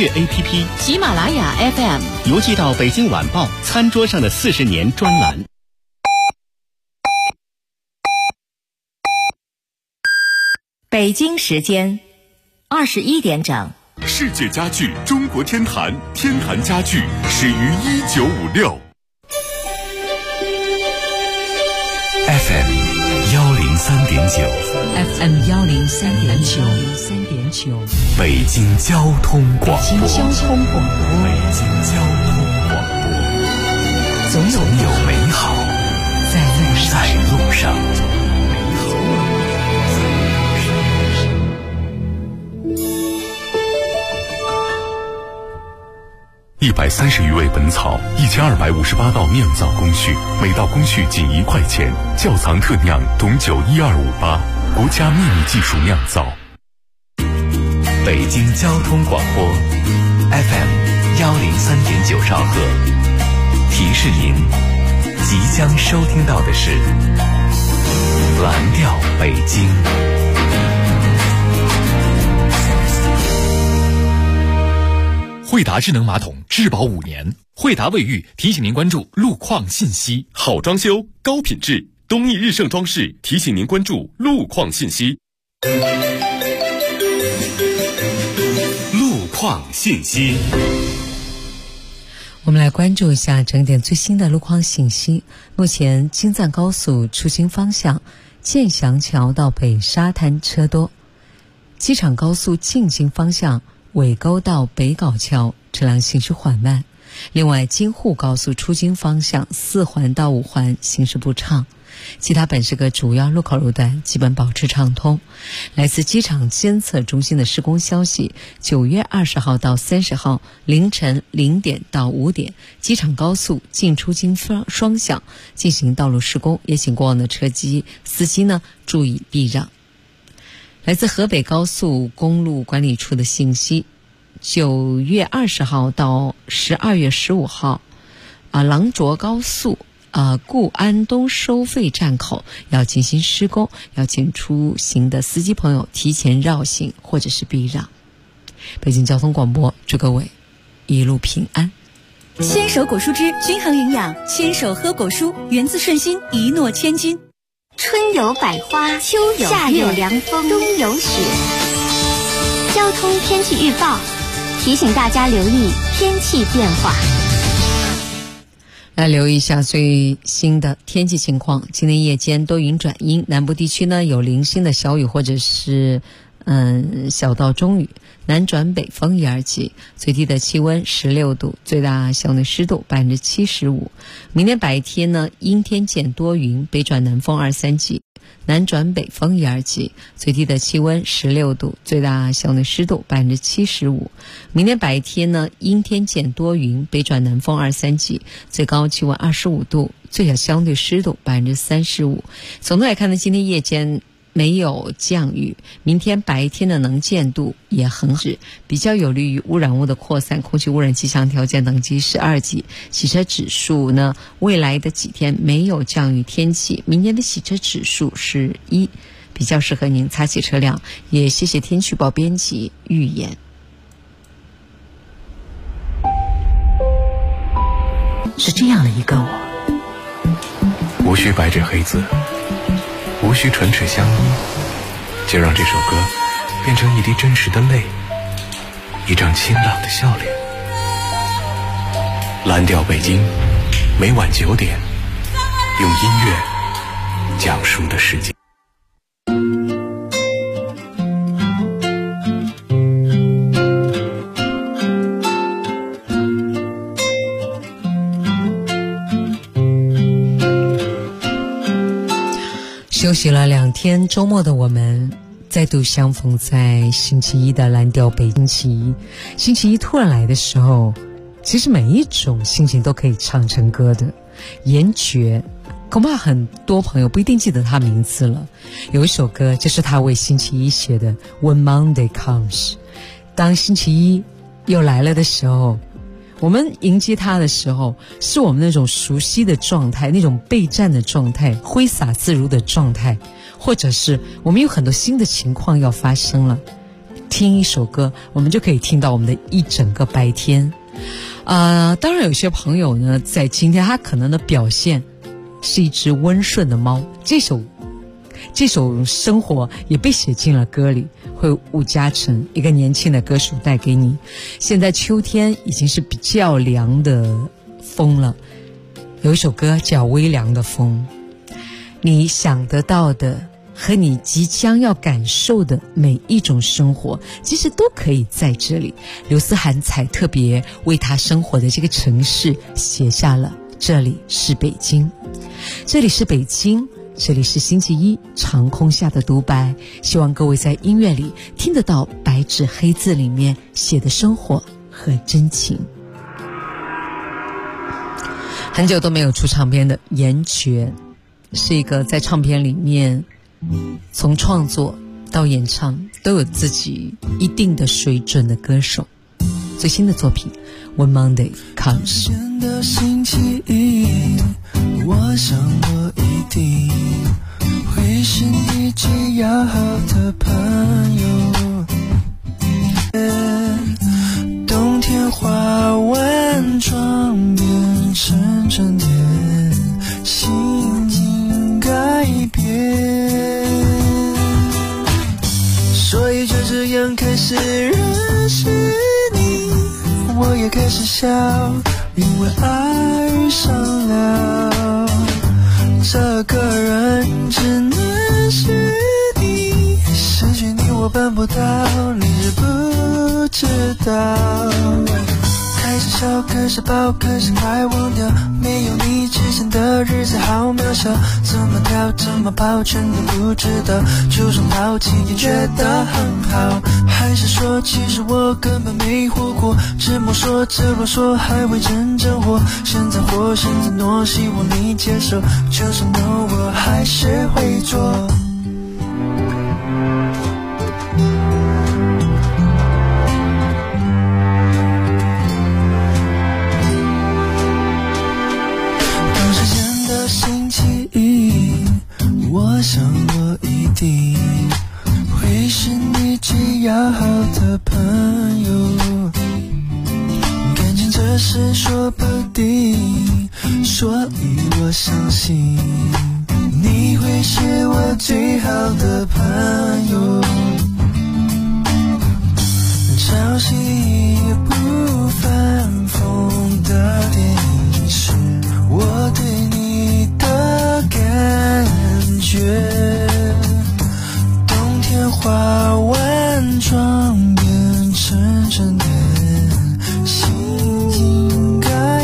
乐 APP、 喜马拉雅 FM， 邮寄到北京晚报餐桌上的40年专栏。 北京时间21点整。 世界家具中国天坛，天坛家具始于1956。FM 103.9 ，FM 103.9， 北京交通广播，总有美好在路上。130余味本草，1258道酿造工序，每道工序仅1块钱。窖藏特酿董酒12588，国家秘密技术酿造。北京交通广播 FM 103.9兆赫，提示您即将收听到的是蓝调北京。 惠达智能马桶质保5年，惠达卫浴提醒您关注路况信息。 好装修，高品质，东义日盛装饰提醒您关注路况信息。路况信息， 我们来关注一下整点最新的路况信息。目前京藏高速出京方向建祥桥到北沙滩车多，机场高速进京方向尾沟到北碘桥车辆行驶缓慢。另外，京沪高速出京方向4环到5环行驶不畅，其他本市各主要路口路段基本保持畅通。来自机场监测中心的施工消息，9月20号到30号凌晨0点到5点，机场高速进出京双向进行道路施工，也请过往的车机司机呢注意避让。来自河北高速公路管理处的信息，9月20号到12月15号，廊卓高速固安东收费站口要进行施工，要请出行的司机朋友提前绕行或者是避让。北京交通广播祝各位一路平安。 牵手果蔬汁均衡营养，牵手喝果蔬，源自顺心，一诺千金。 春有百花，秋有夏有凉风，冬有雪。交通天气预报提醒大家留意天气变化。 来留意一下最新的天气情况。今天夜间多云转阴，南部地区呢有零星的小雨或者是小到中雨，南转北风1、2级，最低的气温16度，最大相对湿度75%。明天白天呢阴天见多云，北转南风2、3级，南转北风1、2级，最低的气温16度，最大相对湿度75%。明天白天呢阴天见多云，北转南风2、3级，最高气温25度，最小相对湿度35%。总的来看呢，今天夜间没有降雨，明天白天的能见度也很好，比较有利于污染物的扩散，空气污染气象条件等级是2级。洗车指数呢，未来的几天没有降雨天气，明年的洗车指数是1，比较适合您擦洗车辆。也谢谢天气预报编辑预言。 是这样的一个无需白纸黑字，无需唇齿相依，就让这首歌变成一滴真实的泪，一张清朗的笑脸。蓝调北京，每晚9点，用音乐讲述的世界。 休息了2天，周末的我们再度相逢在星期一的蓝调北京期。星期一突然来的时候，其实每一种心情都可以唱成歌的。严爵恐怕很多朋友不一定记得他名字了，有一首歌就是他为星期一写的 When Monday Comes。 当星期一又来了的时候，我们迎接他的时候，是我们那种熟悉的状态，那种备战的状态，挥洒自如的状态，或者是我们有很多新的情况要发生了， 听一首歌，我们就可以听到我们的一整个白天。当然有些朋友呢，在今天他可能的表现是一只温顺的猫，这首生活也被写进了歌里，会伍嘉成一个年轻的歌手带给你。现在秋天已经是比较凉的风了，有一首歌叫《微凉的风》，你想得到的和你即将要感受的每一种生活，其实都可以在这里。刘思涵才特别为他生活的这个城市写下了这里是北京，这里是北京，这里是星期一长空下的独白。希望各位在音乐里听得到白纸黑字里面写的生活和真情。很久都没有出唱片的严爵，是一个在唱片里面从创作到演唱都有自己一定的水准的歌手。最新的作品 When Monday Comes。 的星期一，我想我一定会是你最要好的朋友。冬天花完妆变成春天，心境改变，所以就这样开始认识你，我也开始笑，因为爱上了这个人，只能是你，失去你我办不到，你知不知道？开始笑，开始抱，开始快忘掉，没有你之前的日子好渺小，怎么跳怎么跑全都不知道，就算抛弃也觉得很好。还是说其实我根本没活过，只摸索只啰嗦还未真正活，现在活现在诺，希望你接受，就算 no 我还是会做。我想我一定会是你最要好的朋友，感情这事说不定，所以我相信你会是我最好的朋友。潮汐也不反风的电影是我对你的感觉，冬天花完妆变成春天，心境改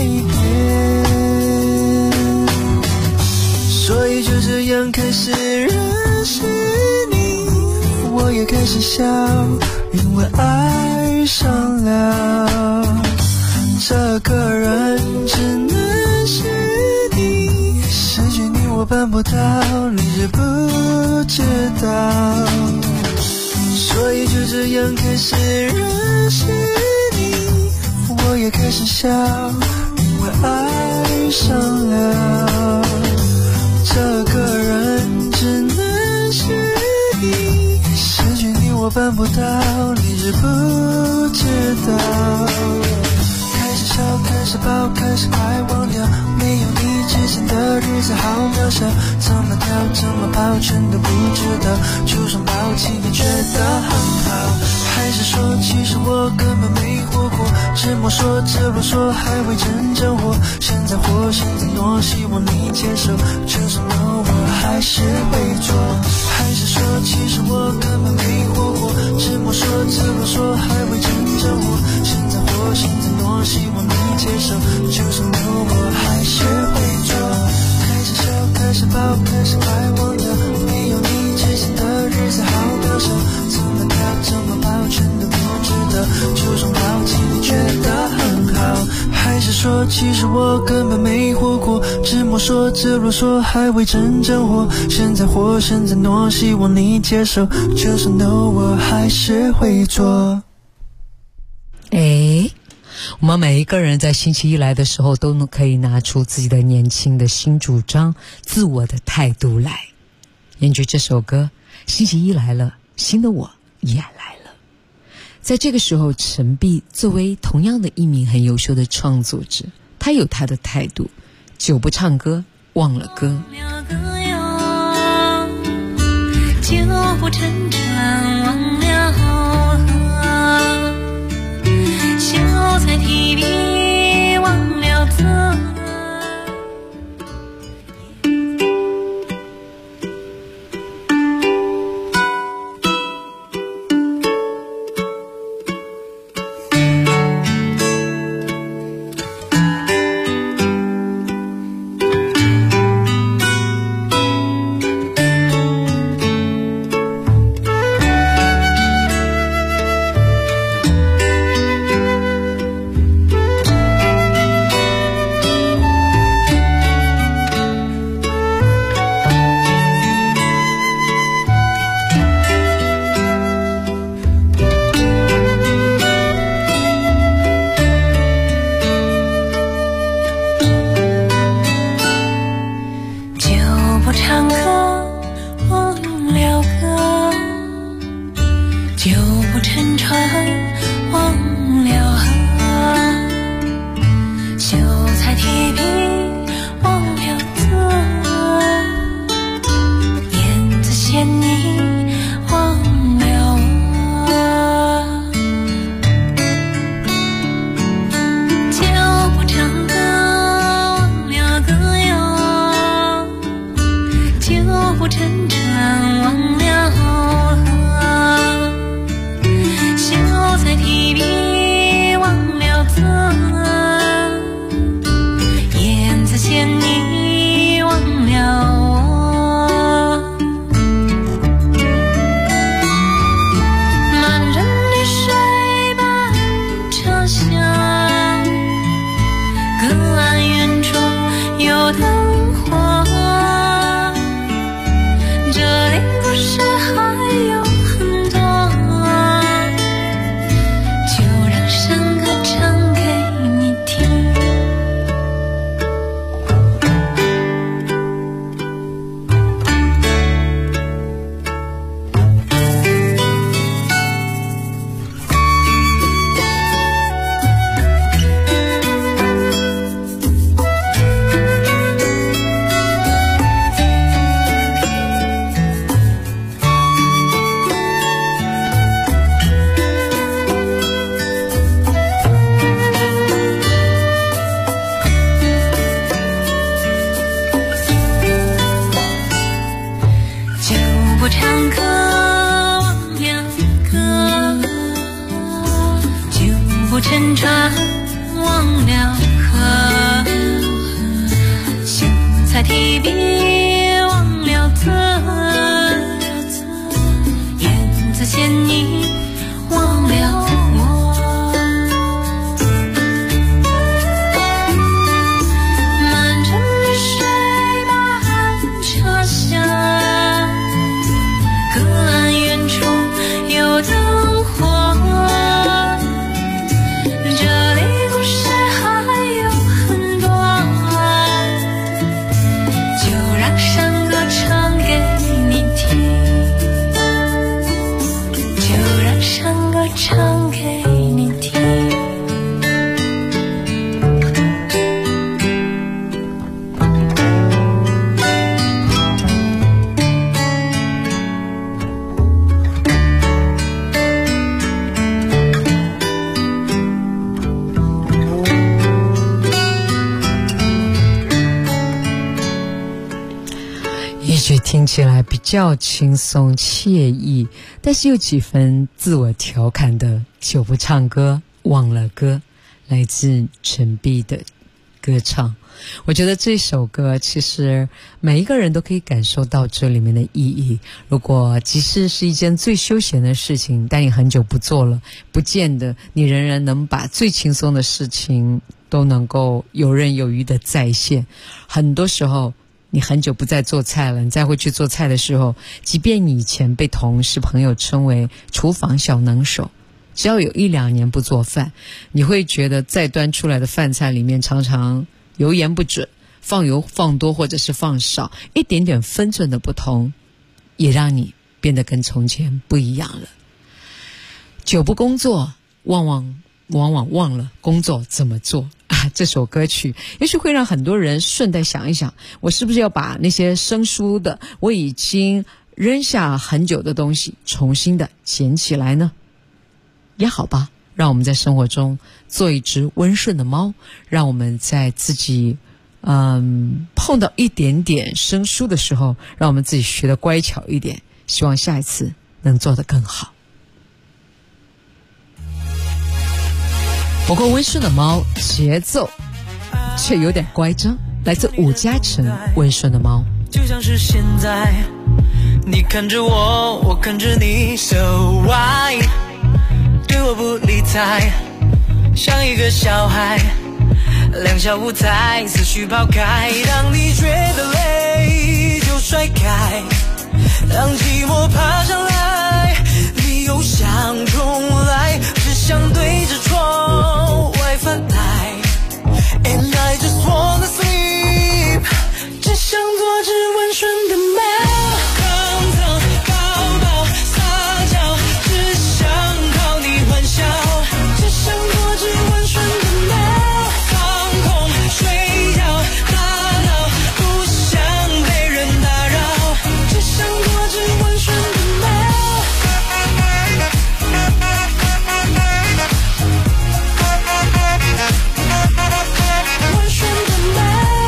变，所以就这样开始认识你，我也开始笑，因为爱上了这个人，只能是你，失去你我办不到，你知不知道？所以就这样开始认识你，我也开始笑，因为爱上了这个人，只能是你，失去你我办不到，你知不知道？开始笑，开始抱，开始快忘掉，没有你之前的日子好渺小，怎么跳怎么跑全都不知道，就算抛弃也觉得很好。还是说其实我根本没活过，只摸索只啰嗦还未真正活，现在活现在诺，希望你接受，就算 no 我还是会做。还是说其实我根本没活过，只摸索只啰嗦还未真正活，现在活现在诺，希望你接受，就算 no 我还是会做。开始笑，开始抱，开始快忘掉，没有你之前的日子好渺小，怎么跳怎么跑全都不知道，就算抛弃你觉得很好。还是说其实我根本没活过，只摸索只啰嗦还未真正活，现在活现在诺，希望你接受，就算 no 我还是会做。 我们每一个人在星期一来的时候都可以拿出自己的年轻的新主张，自我的态度来。研究这首歌，星期一来了，新的我也来了。 在这个时候，陈璧作为同样的一名很优秀的创作者，他有他的态度，久不唱歌忘了歌， 就不沉船忘了河，秀才提笔忘了字， 听起来比较轻松惬意，但是有几分自我调侃的久不唱歌忘了歌，来自陈璧的歌唱。我觉得这首歌其实每一个人都可以感受到这里面的意义。如果即使是一件最休闲的事情，但你很久不做了，不见得你仍然能把最轻松的事情都能够游刃有余的再现。很多时候你很久不再做菜了，你再会去做菜的时候，即便你以前被同事朋友称为厨房小能手，只要有1-2年不做饭，你会觉得再端出来的饭菜里面常常油盐不准，放油放多或者是放少，一点点分寸的不同，也让你变得跟从前不一样了。 久不工作，往往忘了工作怎么做啊！这首歌曲也许会让很多人顺带想一想，我是不是要把那些生疏的，我已经扔下很久的东西，重新的捡起来呢？也好吧，让我们在生活中做一只温顺的猫，让我们在自己碰到一点点生疏的时候，让我们自己学得乖巧一点，希望下一次能做得更好。不过温顺的猫节奏却有点乖张，来自伍嘉诚温顺的猫。 就像是现在，你看着我，我看着你 So why 对我不理睬，像一个小孩两小无猜，思绪抛开，当你觉得累就甩开，当寂寞爬上来，你又想重来，只想对着窗外发呆 And I just wanna sleep， 只想做只温顺的猫，蹭蹭抱抱撒娇，只想靠你欢笑，只想做只温顺的猫，放空睡觉大脑，不想被人打扰，只想做只温顺的猫，温顺的猫。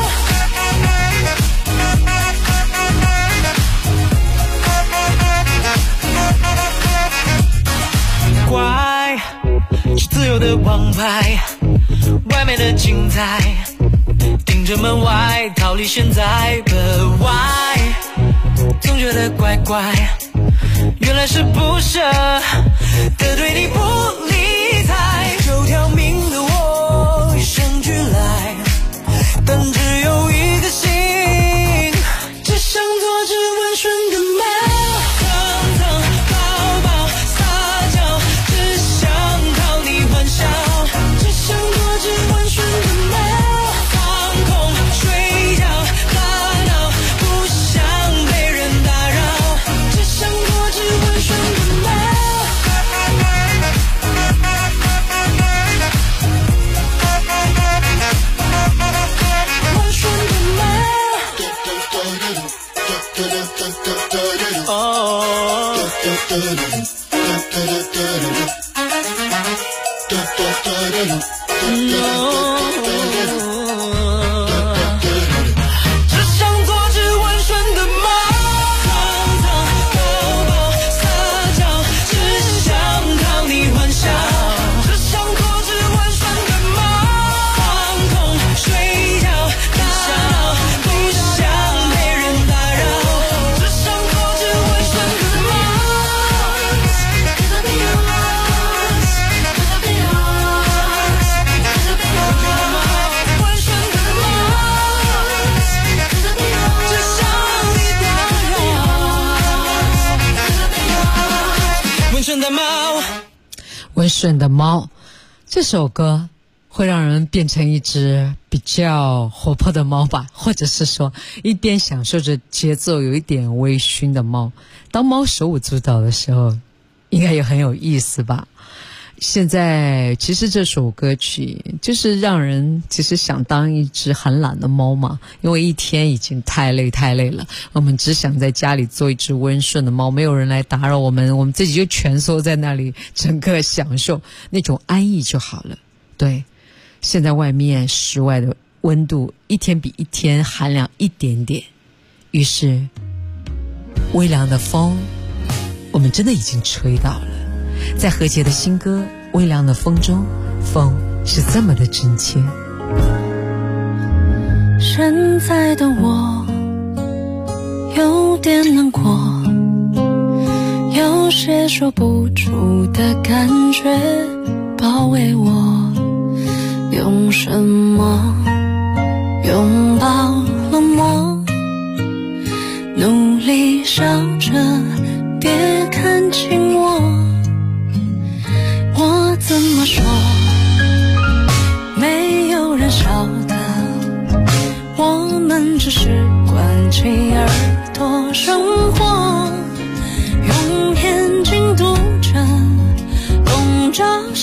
乖，是自由的王牌，外面的精彩，盯着门外逃离现在 But why 总觉得怪怪，原来是不舍的对你不理睬，有条命的我与生俱来，但只有一个心，只想做只温顺的猫，蹭蹭抱抱撒娇，只想靠你欢笑，只想做只温顺的猫，放空睡觉大脑，不想被人打扰，只想做只温顺的猫，温顺的猫。哦。只想做只温顺的猫，蹭蹭抱抱撒娇，只想靠你欢笑，只想做只温顺的猫，放空睡觉大脑，不想被人打扰，只想做只温顺的猫，温顺的猫，只想你打扰，温顺的猫。 温顺的猫这首歌会让人变成一只比较活泼的猫吧，或者是说一边享受着节奏有一点微醺的猫，当猫手舞足蹈的时候应该也很有意思吧。现在其实这首歌曲就是让人其实想当一只很懒的猫嘛，因为一天已经太累了，我们只想在家里做一只温顺的猫，没有人来打扰我们，我们自己就蜷缩在那里，整个享受那种安逸就好了。对，现在外面室外的温度一天比一天寒凉一点点，于是微凉的风我们真的已经吹到了。在何洁的新歌《微凉的风》中，风是这么的真切。 现在的我有点难过，有些说不出的感觉包围我，用什么拥抱冷漠，努力笑着别看清我，我怎么说没有人晓得，我们只是关起耳朵生活，用眼睛读着，懂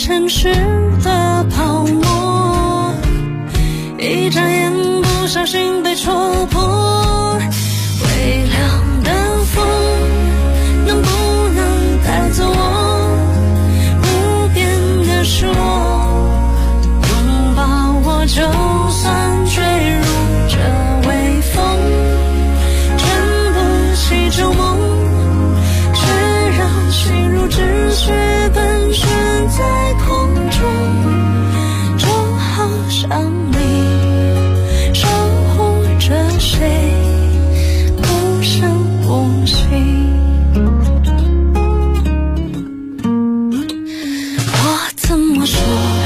城市的泡沫，一眨眼不小心被戳破。微凉的风能不能带走我无边的失落，拥抱我就算坠入这微风，全部系旧梦，却让心如止血盘旋在空中，就好像你守护着谁无声无息。我怎么说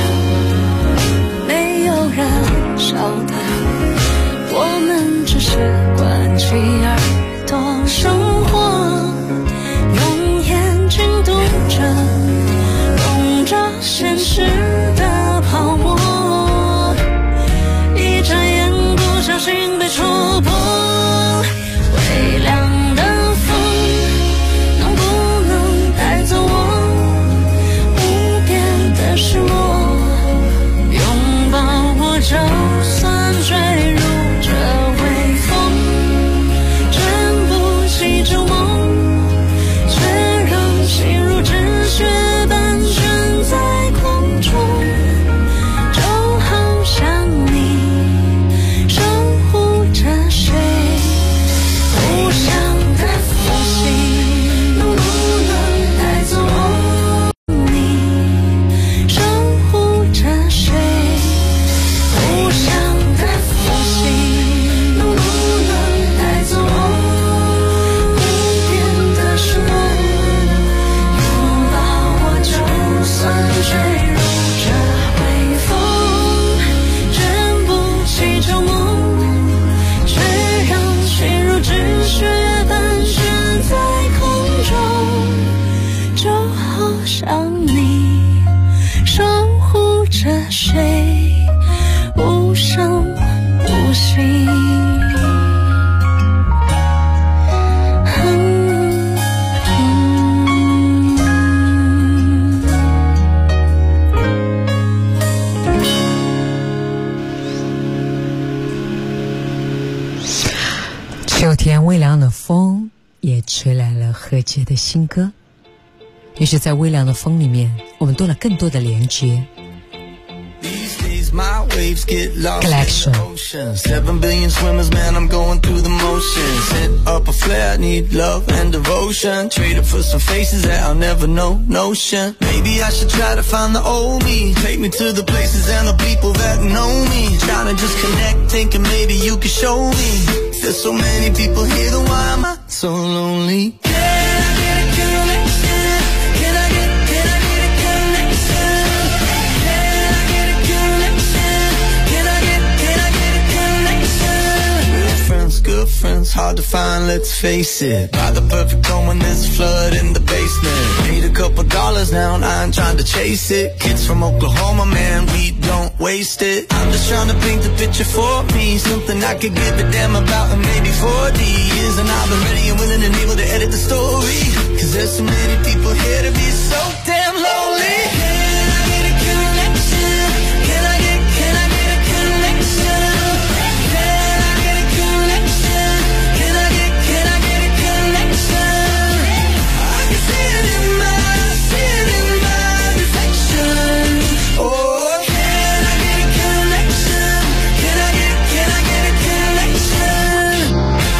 没有人晓得，我们只是关起耳朵生活，用眼睛读着笼罩现实的泡沫，一眨眼不小心被戳破。微凉的风能不能带走我无边的失落，拥抱我就算坠入这微风，全部系旧梦，却让心如止血盘旋在空中，就好像你守护着谁无声的呼吸，能不能带走我？你守护着谁无声的呼吸，能不能带走我无边的失落，拥抱我就算坠入这微风，全部系旧梦，却让心如止血盘旋在空中，就好像你守护着谁无声无息。 秋天微凉的风也吹来了何洁的新歌，于是在微凉的风里面我们多了更多的连接。 My waves get lost Collection. in the ocean. 7 billion swimmers, man, I'm going through the motions. Set up a flare, I need love and devotion. Traded for some faces that I'll never know, notion. Maybe I should try to find the old me. Take me to the places and the people that know me. Trying to just connect, thinking maybe you could show me. There's so many people here, then why am I so lonely? Can I get a connection? Can I get a connection? Can I get a connection? Can I get a connection? Real friends, good friends, hard to find, let's face it. Buy the perfect home when there's a flood in the basement. Paid a couple dollars now and I ain't trying to chase it. Kids from Oklahoma, man, we don't waste it. I'm just trying to paint the picture for me, something I could give a damn about in maybe 40 years. And I've been ready and willing and able to edit the story, cause there's so many people here to be so damn lonely. Can I get a connection? Can I get a connection? Can I get a connection? Can I get a connection? I can see it in my reflection. Oh, can I get a connection? Can I get a connection?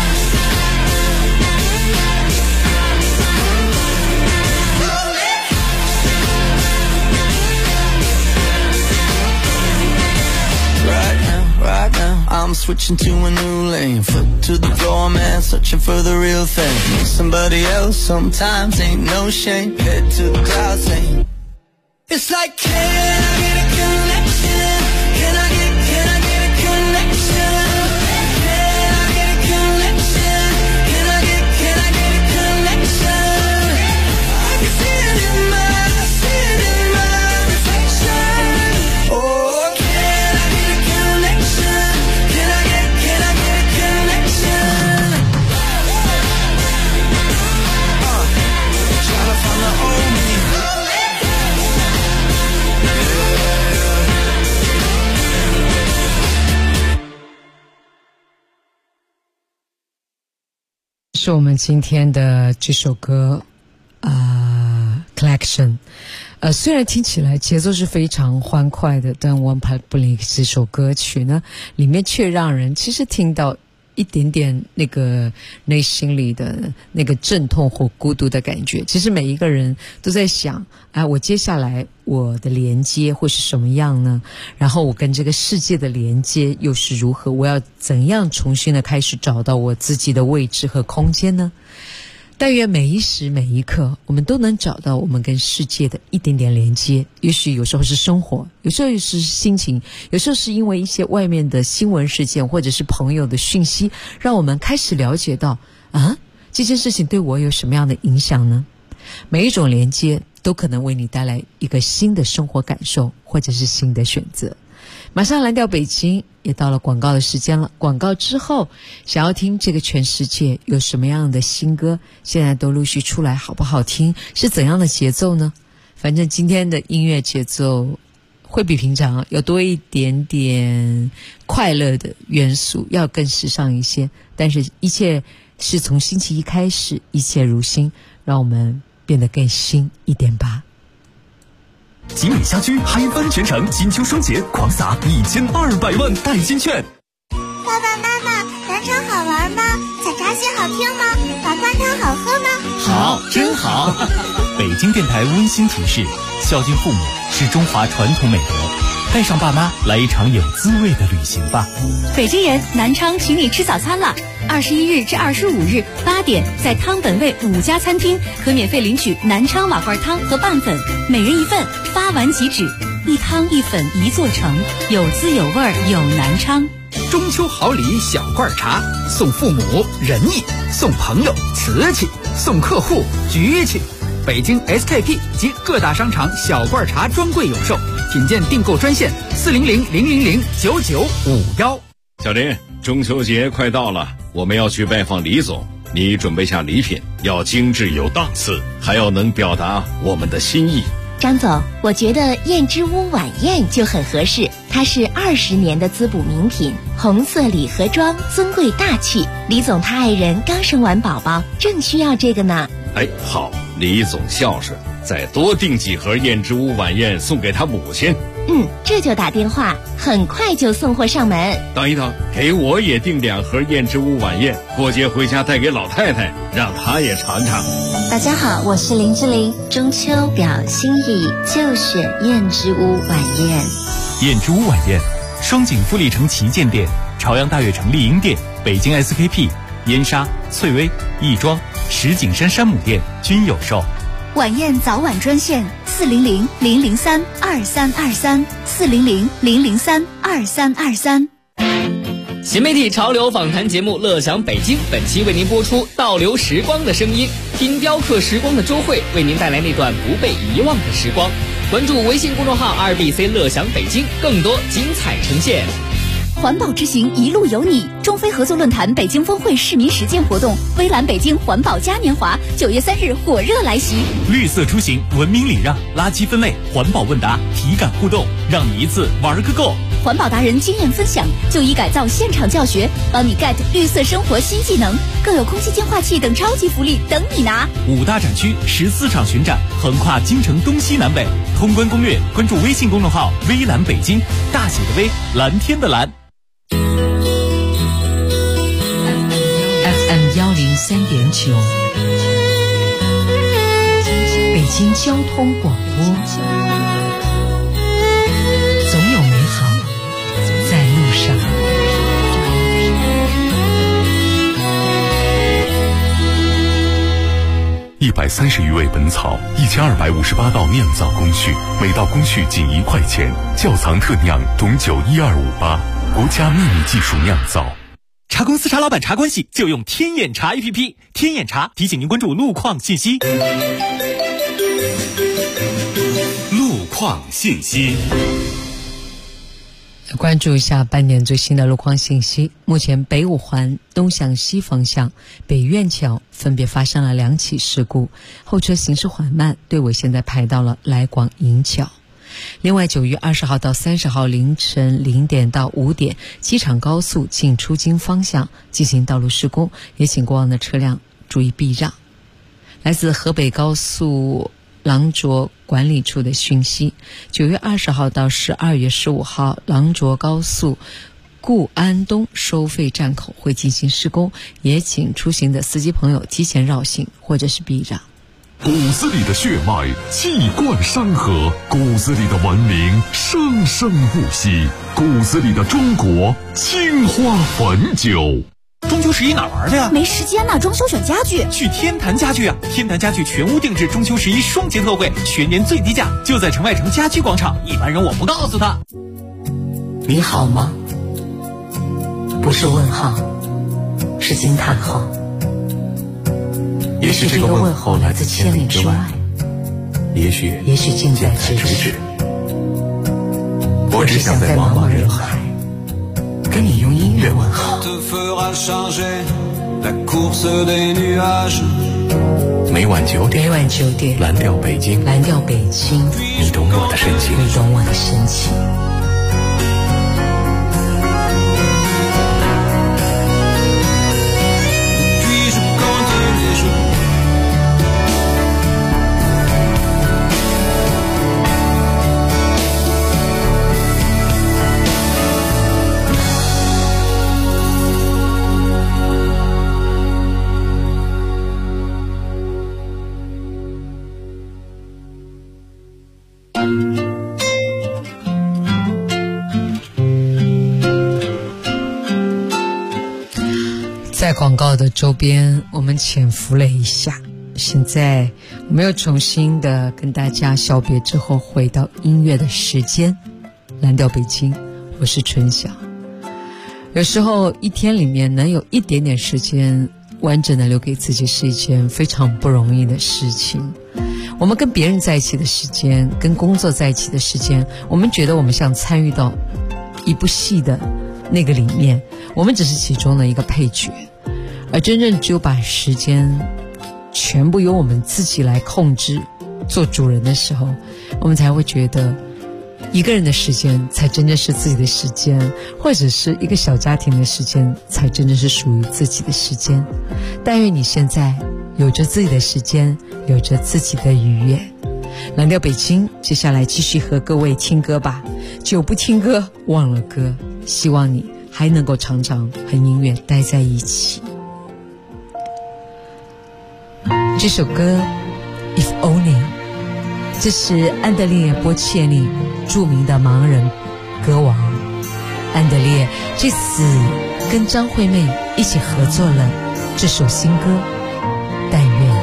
Right now, I'm switching to a new lane. Foot to the floor, man, searching for the real thing. Need somebody else, sometimes ain't no shame. Head to the clouds, saying it's like, can I get a connection? Can I get a connection? Can I get a connection? Can I get a connection? I can see it in my reflection. Oh, can I get a connection? Can I get a connection? Trying to find the old me. 是我们今天的这首歌Collection。虽然听起来节奏是非常欢快的，但 One Public 这首歌曲呢，里面却让人其实听到一点点那个内心里的那个阵痛或孤独的感觉。其实每一个人都在想，我接下来我的连接会是什么样呢？然后我跟这个世界的连接又是如何？我要怎样重新的开始找到我自己的位置和空间呢？但愿每一时每一刻，我们都能找到我们跟世界的一点点连接。也许有时候是生活，有时候是心情，有时候是因为一些外面的新闻事件或者是朋友的讯息，让我们开始了解到这件事情对我有什么样的影响呢？每一种连接都可能为你带来一个新的生活感受，或者是新的选择。马上蓝调北京也到了广告的时间了，广告之后想要听这个全世界有什么样的新歌，现在都陆续出来，好不好听，是怎样的节奏呢？反正今天的音乐节奏会比平常要多一点点快乐的元素，要更时尚一些，但是一切是从星期一开始，一切如新，让我们变得更新一点吧。 吉米家居嗨翻全城，金秋双节狂撒1200万代金券。 爸爸妈妈，南昌好玩吗？采茶戏好听吗？麻瓜汤好喝吗？ 好，真好。北京电台温馨提示：孝敬父母是中华传统美德，带上爸妈来一场有滋味的旅行吧。 北京人，南昌请你吃早餐了。21日至25日8点，在汤本味5家餐厅可免费领取南昌瓦罐汤和拌粉，每人一份，发完即止。一汤一粉一座城，有滋有味有南昌。 中秋好礼小罐茶，送父母仁义，送朋友瓷器，送客户局气。北京 SKP 及各大商场小罐茶专柜有售，品鉴订购专线400-000-9951。 小林，中秋节快到了，我们要去拜访李总，你准备下礼品要精致有档次，还要能表达我们的心意。 张总，我觉得燕之屋晚宴就很合适，它是20年的滋补名品，红色礼盒装，尊贵大气。李总他爱人刚生完宝宝，正需要这个呢。 好，李总孝顺，再多订几盒燕之屋晚宴送给他母亲。 这就打电话，很快就送货上门。 等一等，给我也订2盒燕之屋晚宴，过节回家带给老太太，让她也尝尝。 大家好，我是林志玲，中秋表心意就选燕之屋晚宴。 燕之屋晚宴，双井富力城旗舰店、朝阳大悦城丽婴店、北京 SKP、燕莎、翠微、亦庄、石景山山姆店均有售。 晚宴早晚专线400-003-2323 400-003-2323。 新媒体潮流访谈节目《乐享北京》，本期为您播出倒流时光的声音，听雕刻时光的周慧为您带来那段不被遗忘的时光。关注微信公众号2BC 乐享北京，更多精彩呈现。 环保之行一路有你，中非合作论坛北京峰会市民实践活动，微蓝北京环保嘉年华9月3日火热来袭。 绿色出行，文明礼让，垃圾分类，环保问答，体感互动，让你一次玩个够。 环保达人经验分享，就医改造现场教学，帮你 get 绿色生活新技能，更有空气净化器等超级福利等你拿。 5大展区14场巡展，横跨京城东西南北。通关攻略，关注微信公众号微蓝北京，大写的微，蓝天的蓝。 FM 103.9，北京交通广播，总有美好在路上。 130余味本草，1258道酿造工序，每道工序仅1块钱。窖藏特酿董酒12588，国家秘密技术酿造。 茶公司茶老板茶关系就用天眼茶 APP， 天眼茶提醒您关注路况信息。 路况信息。 关注一下半点最新的路况信息。目前北五环东向西方向北苑桥分别发生了2起事故，后车行驶缓慢，队尾现在排到了来广银桥。另外9月20号到30号凌晨0点到5点，机场高速进出京方向进行道路施工，也请过往的车辆注意避让。来自河北高速狼卓管理处的讯息，9月20号到12月15号，狼卓高速固安东收费站口会进行施工，也请出行的司机朋友提前绕行或者是避让。 骨子里的血脉气贯山河，骨子里的文明生生不息，骨子里的中国青花汾酒。 中秋11哪玩的呀？ 没时间呢，装修选家具。 去天坛家具啊！天坛家具全屋定制中秋11双节特惠，全年最低价，就在城外城家居广场。一般人我不告诉他。 你好吗？不是问号，是惊叹号。也许这个问候来自千里之外，也许近在咫尺。我只想在茫茫人海跟你用音乐问好。每晚9点，蓝调北京，你懂我的深情。 在广告的周边我们潜伏了一下，现在我们又重新的跟大家小别之后回到音乐的时间。蓝调北京，我是春晓。有时候一天里面能有一点点时间完整的留给自己是一件非常不容易的事情。我们跟别人在一起的时间，跟工作在一起的时间，我们觉得我们像参与到一部戏的那个里面，我们只是其中的一个配角。而真正只有把时间全部由我们自己来控制做主人的时候，我们才会觉得一个人的时间才真正是自己的时间，或者是一个小家庭的时间才真正是属于自己的时间。但愿你现在有着自己的时间，有着自己的愉悦。蓝调北京，接下来继续和各位听歌吧。久不听歌，忘了歌，希望你还能够常常和音乐待在一起。这首歌 If Only， 这是安德烈波切利，著名的盲人歌王。安德烈这次跟张惠妹一起合作了这首新歌《但愿》。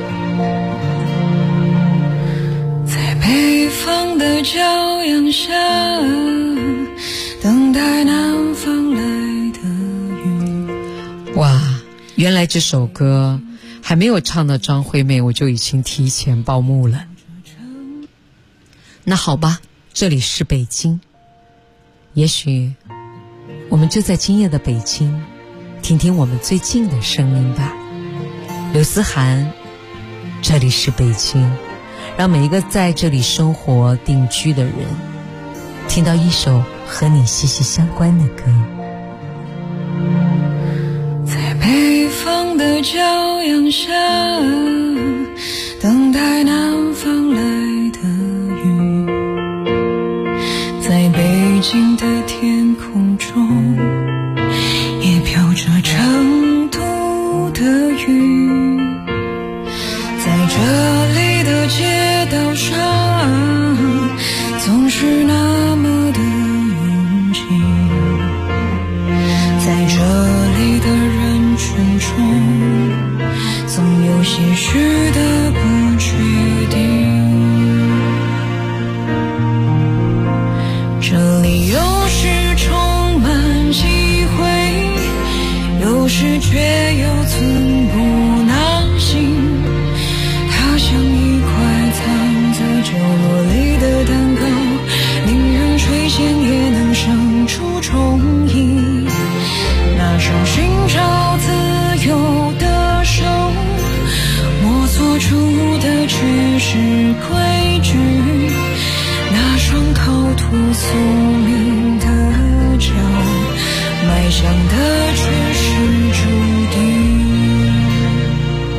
在北方的骄阳下，等待南方来的雨。 哇，原来这首歌还没有唱到张惠妹，我就已经提前报幕了。那好吧，这里是北京，也许我们就在今夜的北京听听我们最近的声音吧。刘思涵，这里是北京，让每一个在这里生活定居的人听到一首和你息息相关的歌。 在北方的骄阳下，等待南方来的雨。在北京的天空中，也飘着成都的雨。在这里的街道上，总是那么的拥挤。在这里的人群中，总有些许的不确定。这里有时充满机会，有时却又寸步难行。它像一块藏在角落里的蛋糕，令人垂涎也能生出衷意。那双寻找自由的手，摸索出的却是规矩。那双口吐宿命的脚，迈向的却是注定。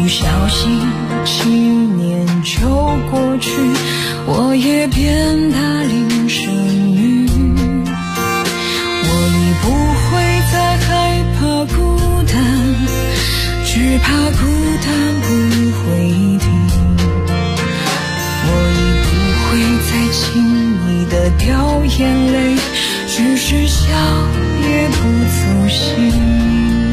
小心7年就过去，我也变大龄剩女，我已不会再害怕孤单，只怕孤单不会停，我已不会再轻易的掉眼泪，只是笑也不走心。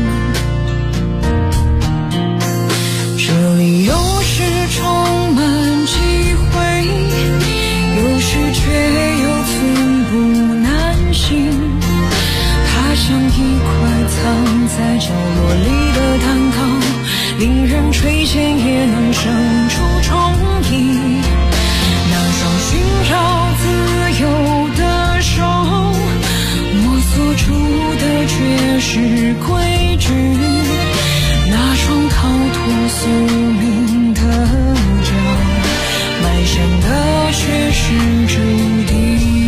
这里有时充满机会，有时却又寸步难行，它像一块藏在角落里的蛋糕，令人垂涎也能生出憧憬。那双寻找自由的手，摸索出的却是规矩，那双逃脱宿命的脚，迈向的却是注定。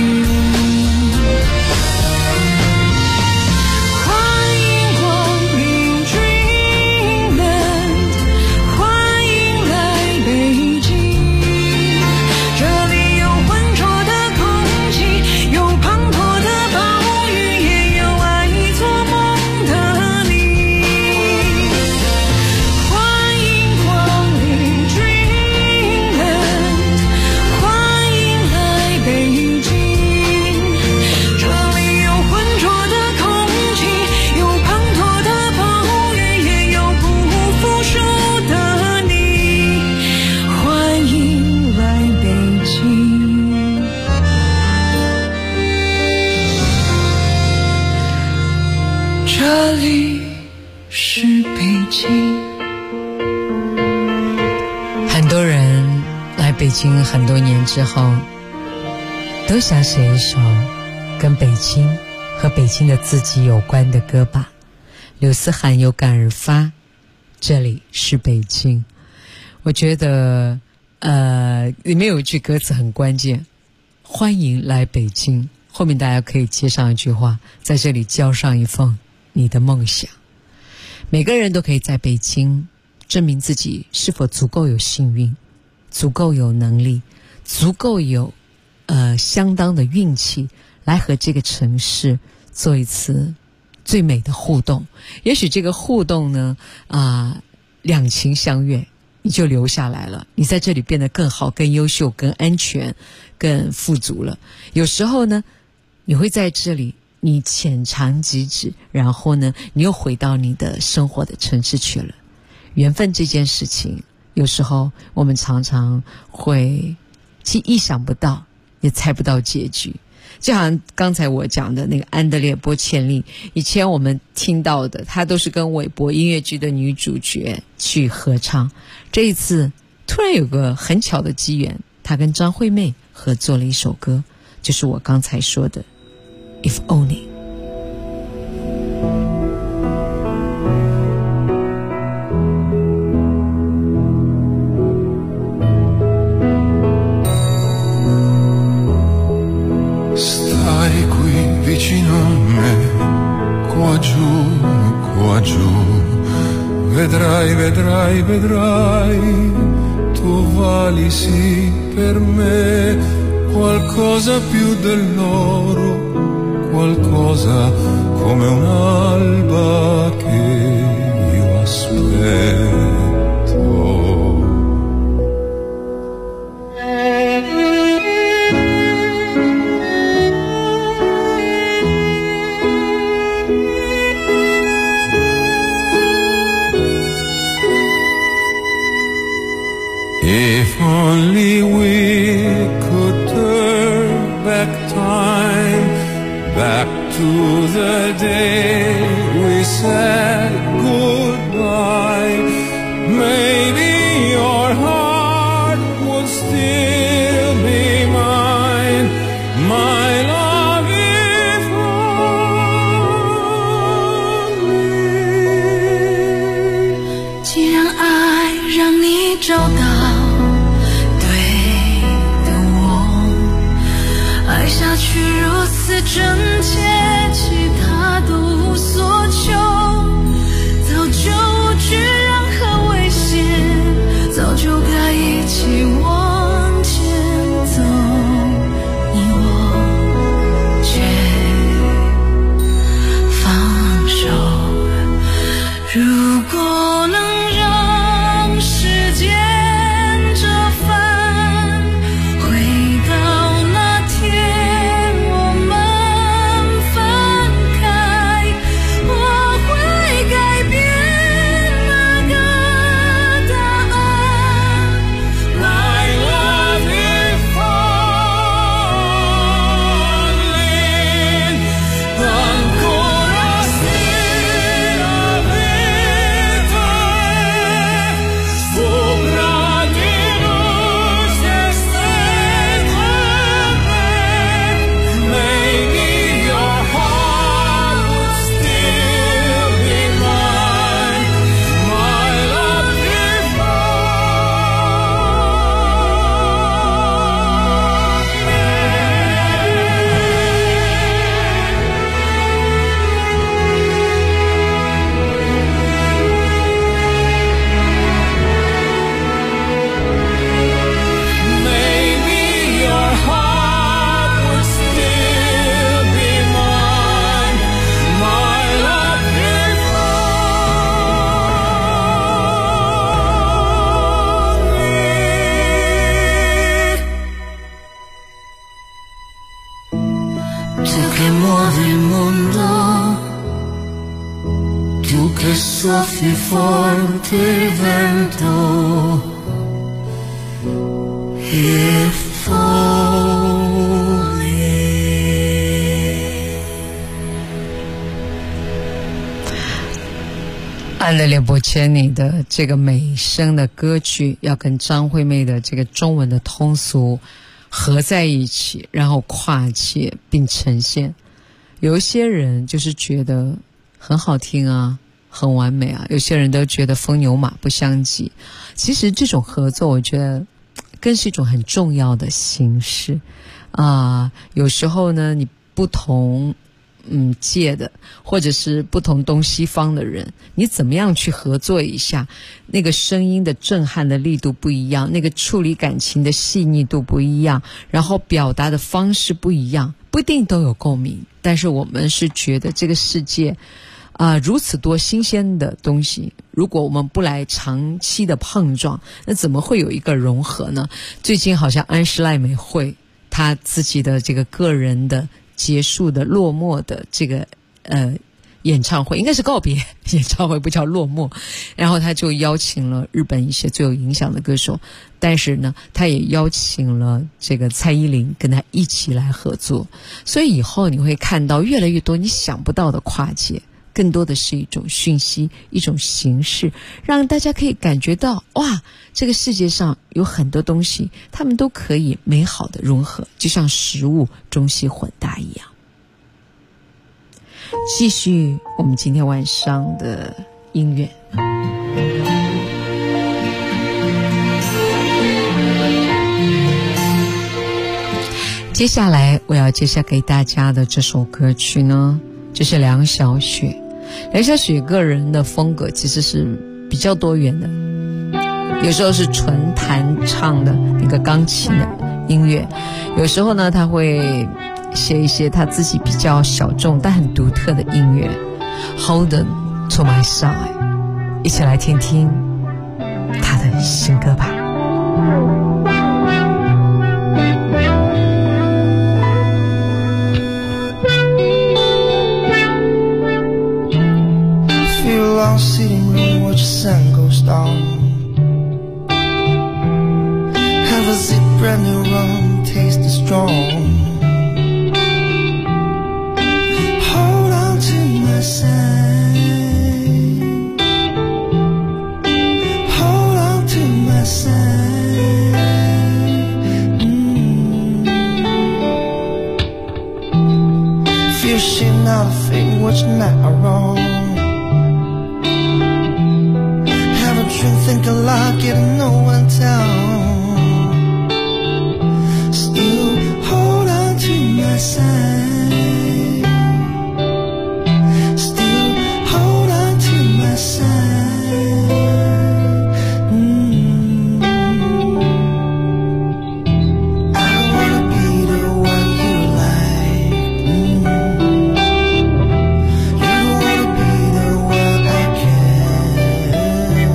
这里是北京。 很多人来北京很多年之后，都想写一首跟北京和北京的自己有关的歌吧。刘思涵有感而发，这里是北京。我觉得里面有一句歌词很关键，欢迎来北京，后面大家可以接上一句话，在这里交上一份你的梦想。每个人都可以在北京证明自己是否足够有幸运，足够有能力，足够有相当的运气，来和这个城市做一次最美的互动。也许这个互动呢两情相悦，你就留下来了，你在这里变得更好，更优秀，更安全，更富足了。有时候呢，你会在这里你浅尝即止，然后呢你又回到你的生活的城市去了。缘分这件事情，有时候我们常常会既意想不到也猜不到结局。就好像刚才我讲的那个安德烈波切利，以前我们听到的她都是跟韦伯音乐剧的女主角去合唱，这一次突然有个很巧的机缘，她跟张惠妹合作了一首歌，就是我刚才说的 If Only。 Vicino a me, qua giù, qua giù, vedrai, vedrai, vedrai, tu vali sì per me qualcosa più dell'oro, qualcosa come un'alba che io aspetto. If only we could turn back time, back to the day we said goodbye, maybe your heart would still be mine, my love if only. 既然爱让你找到爱下去如此真切，其他都无所求，早就无惧任何危险， si forte vento e foglie。 按了连波千里的这个美声的歌曲，要跟张惠妹的这个中文的通俗合在一起，然后跨界并呈现。有一些人就是觉得很好听啊，很完美啊，有些人都觉得风牛马不相及。其实这种合作我觉得更是一种很重要的形式啊。有时候呢，你不同界的或者是不同东西方的人，你怎么样去合作一下，那个声音的震撼的力度不一样，那个处理感情的细腻度不一样，然后表达的方式不一样，不一定都有共鸣，但是我们是觉得这个世界如此多新鲜的东西，如果我们不来长期的碰撞，那怎么会有一个融合呢？最近好像安室奈美惠她自己的这个个人的结束的落寞的这个演唱会，应该是告别演唱会，不叫落寞。然后他就邀请了日本一些最有影响的歌手，但是呢他也邀请了这个蔡依林跟他一起来合作。所以以后你会看到越来越多你想不到的跨界，更多的是一种讯息，一种形式，让大家可以感觉到哇，这个世界上有很多东西他们都可以美好的融合，就像食物中西混搭一样。继续我们今天晚上的音乐。接下来我要介绍给大家的这首歌曲呢，就是梁晓雪。梁晓雪个人的风格其实是比较多元的，有时候是纯弹唱的那个钢琴的音乐，有时候呢他会写一些他自己比较小众但很独特的音乐。 Hold on to my side， 一起来听听他的新歌吧。 Feel long sitting room, watch the sun goes down. Have a sip, brand new rum, taste is strong. Hold on to my side. Hold on to my side. Feel shit, not a thing, what's not wrong. Think a lot, getting no one down. Still hold on to my side. Still hold on to my side. I don't wanna be the one you like. You don't wanna be the one I can.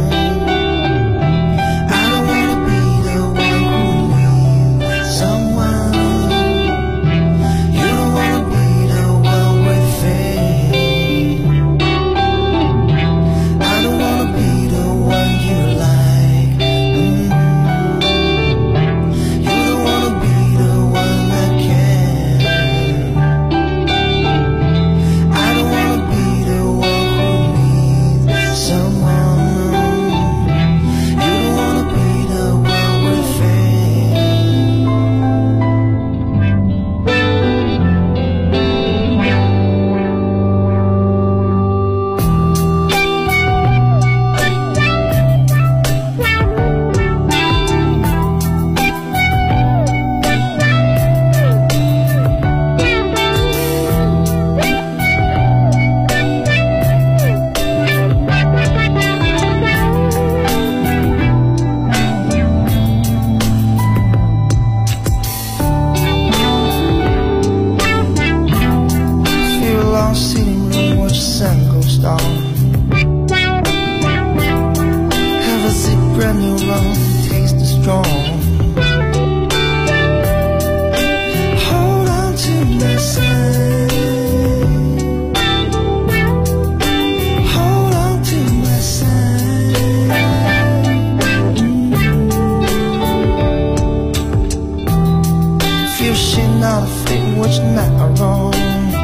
how to fit what's not wrong.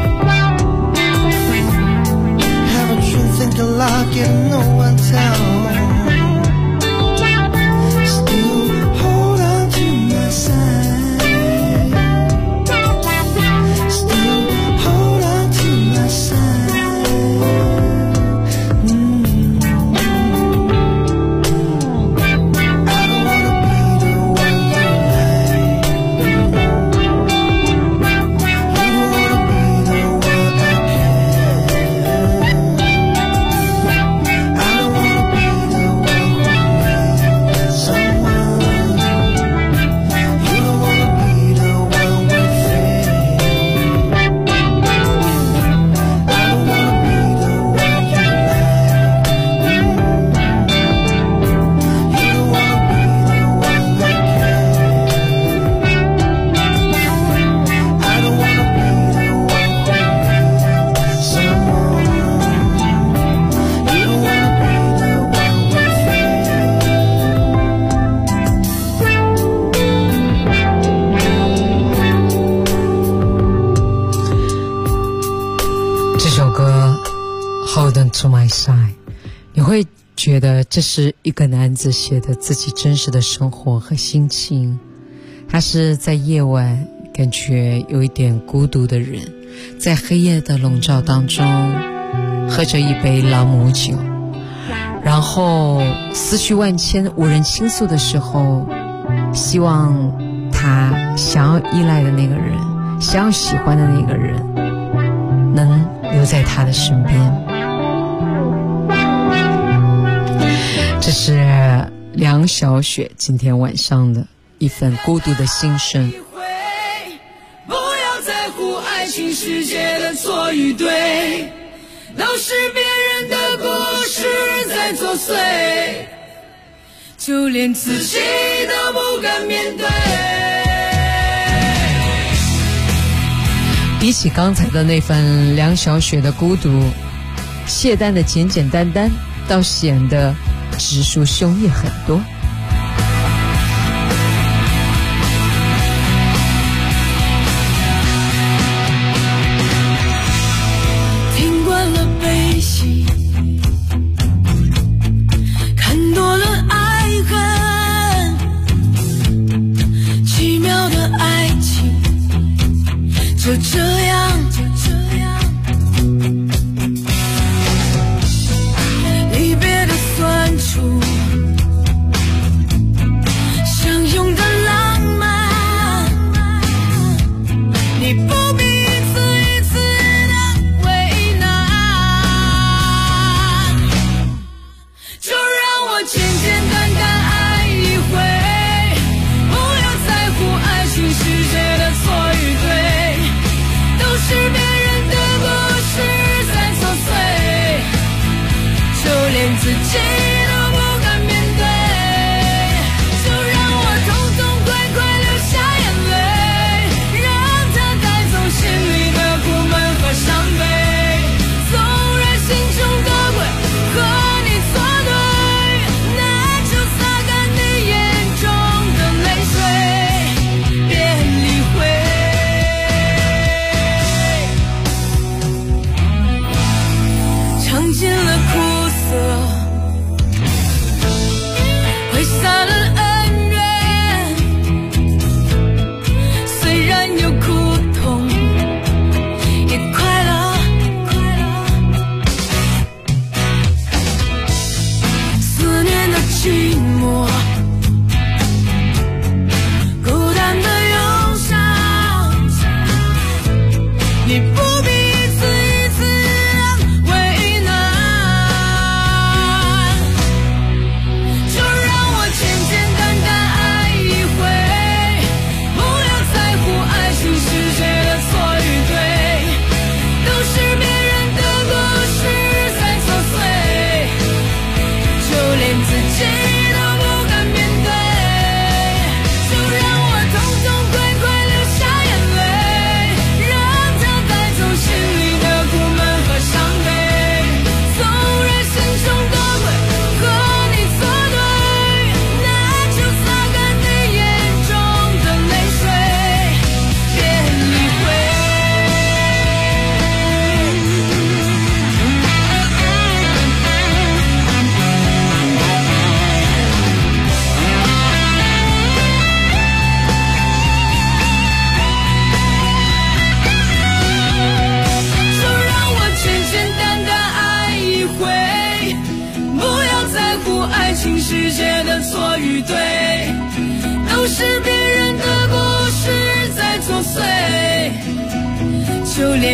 Have a truth, think a lot, get no one down. Still hold on to my side. Still hold on to my side. To my side， 你会觉得这是一个男子写的自己真实的生活和心情。他是在夜晚感觉有一点孤独的人，在黑夜的笼罩当中喝着一杯朗姆酒，然后思绪万千无人倾诉的时候，希望他想要依赖的那个人，想要喜欢的那个人能留在他的身边。这是梁晓雪今天晚上的一份孤独的心声。 不要在乎爱情世界的错与对，都是别人的故事在作祟，就连自己都不敢面对。 比起刚才的那份梁晓雪的孤独，谢丹的简简单单倒显得直抒胸臆很多。 听惯了悲喜，看多了爱恨，奇妙的爱情就这样离别的酸楚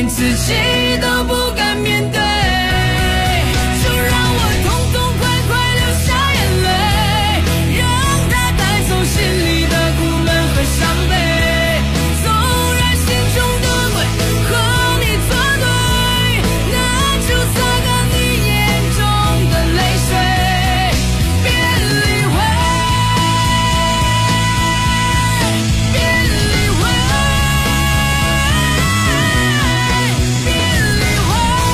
连自己都不敢面对。就让我痛痛快快流下眼泪，让它带走心里的苦闷和伤悲。纵然心中的鬼和你作对，那就擦干你眼中的泪水，别理会，别理会，别理会。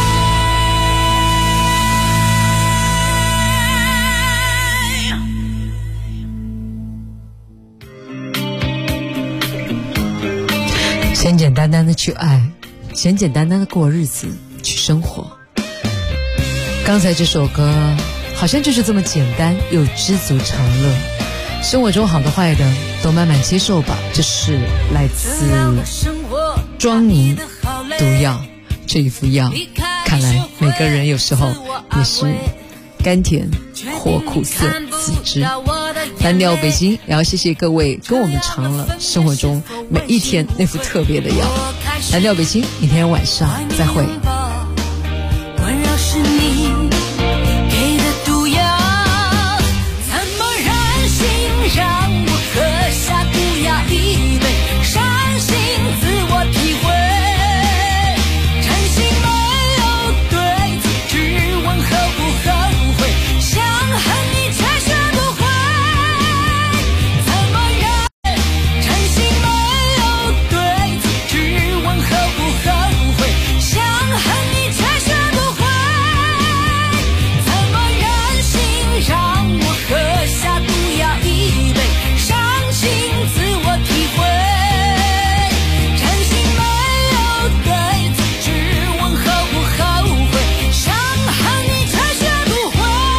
简简单单的去爱，简简单单的过日子，去生活。刚才这首歌好像就是这么简单又知足常乐。生活中好的坏的都慢慢接受吧，这是来自庄妮毒药这一副药。看来每个人有时候也是甘甜或苦涩自知。蓝调北京也要谢谢各位跟我们尝了生活中每一天那副特别的药。蓝调北京明天晚上再会。 温柔是你给的毒药，怎么忍心让我喝下毒药一杯，伤心自我体会，真心没有对错，只问后不后悔，想恨你却学不会，怎么忍，真心没有对错，只问后不后悔，想恨你却学不会，怎么忍心让我喝下毒药一杯，伤心自我体会，真心没有对错，只问后不后悔，想恨你却学不会。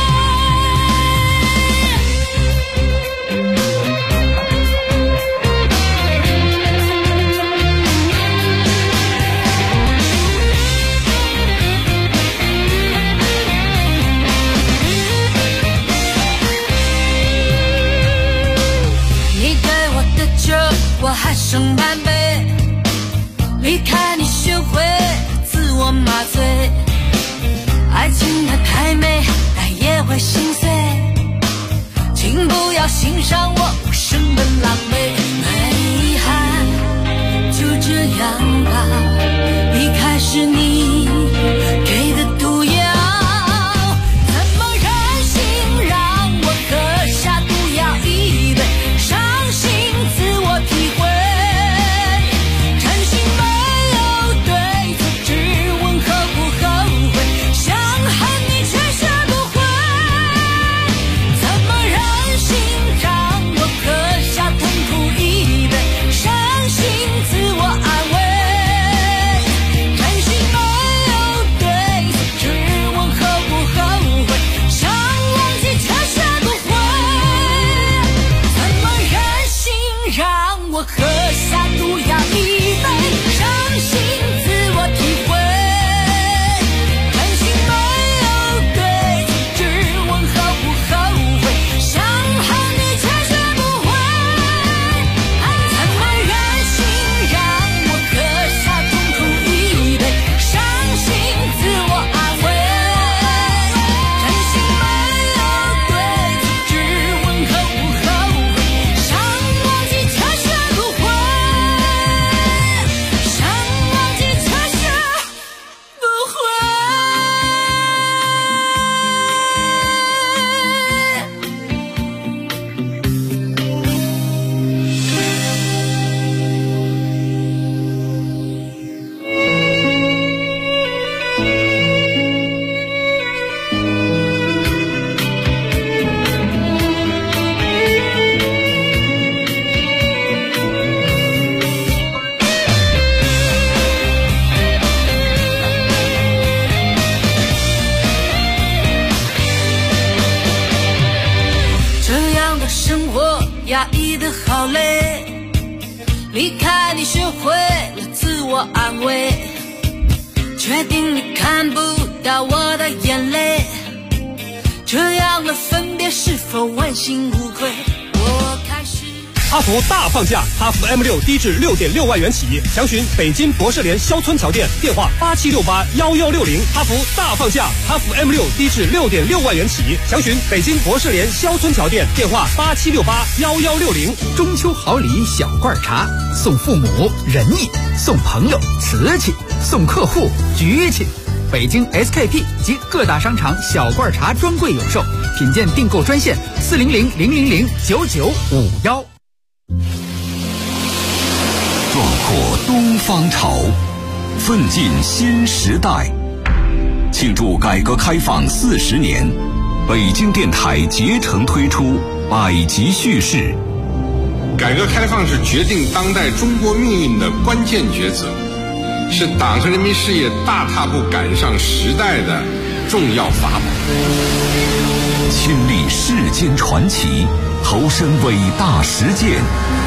你给我的酒我还剩半杯，离开你学会自我麻醉，爱情它太美但也会心碎，请不要欣赏我无声的狼狈，没遗憾就这样吧，离开是你给的毒药，怎么忍心让我喝下毒药一杯，伤心自我体会，真心没有对错，只问后不后悔，想恨你却学不会，怎么忍心让我喝下痛苦一杯，伤心自我安慰，真心没有对错，只问后不后悔，想忘记却学不会，怎么忍心让我喝下毒药一杯，伤心自我体会，真心没有对错，只问后不后悔，想恨你却学不会，怎么忍心让我喝下痛苦一杯，伤心自我安慰，真心没有对错，只问后不后悔，想忘记却学不会，想忘记却学不会。这样的生活压抑的好累，离开你学会了自我安慰，确定你看不到我的眼泪，这样的分别是否问心无愧，我开始哈弗大放价，哈弗 M6低至6.6万元起，详询北京博士联肖村桥店，电话87681160。哈弗大放价，哈弗 M6低至6.6万元起，详询北京博士联肖村桥店，电话87681160。 中秋好礼小罐茶，送父母仁义，送朋友瓷器，送客户局气。北京 SKP 及各大商场小罐茶专柜有售，品鉴订购专线40000009951。 壮阔东方潮，奋进新时代。庆祝改革开放40年，北京电台竭诚推出百集叙事。 改革开放是决定当代中国命运的关键抉择，是党和人民事业大踏步赶上时代的重要法宝。 亲历世间传奇，投身伟大实践，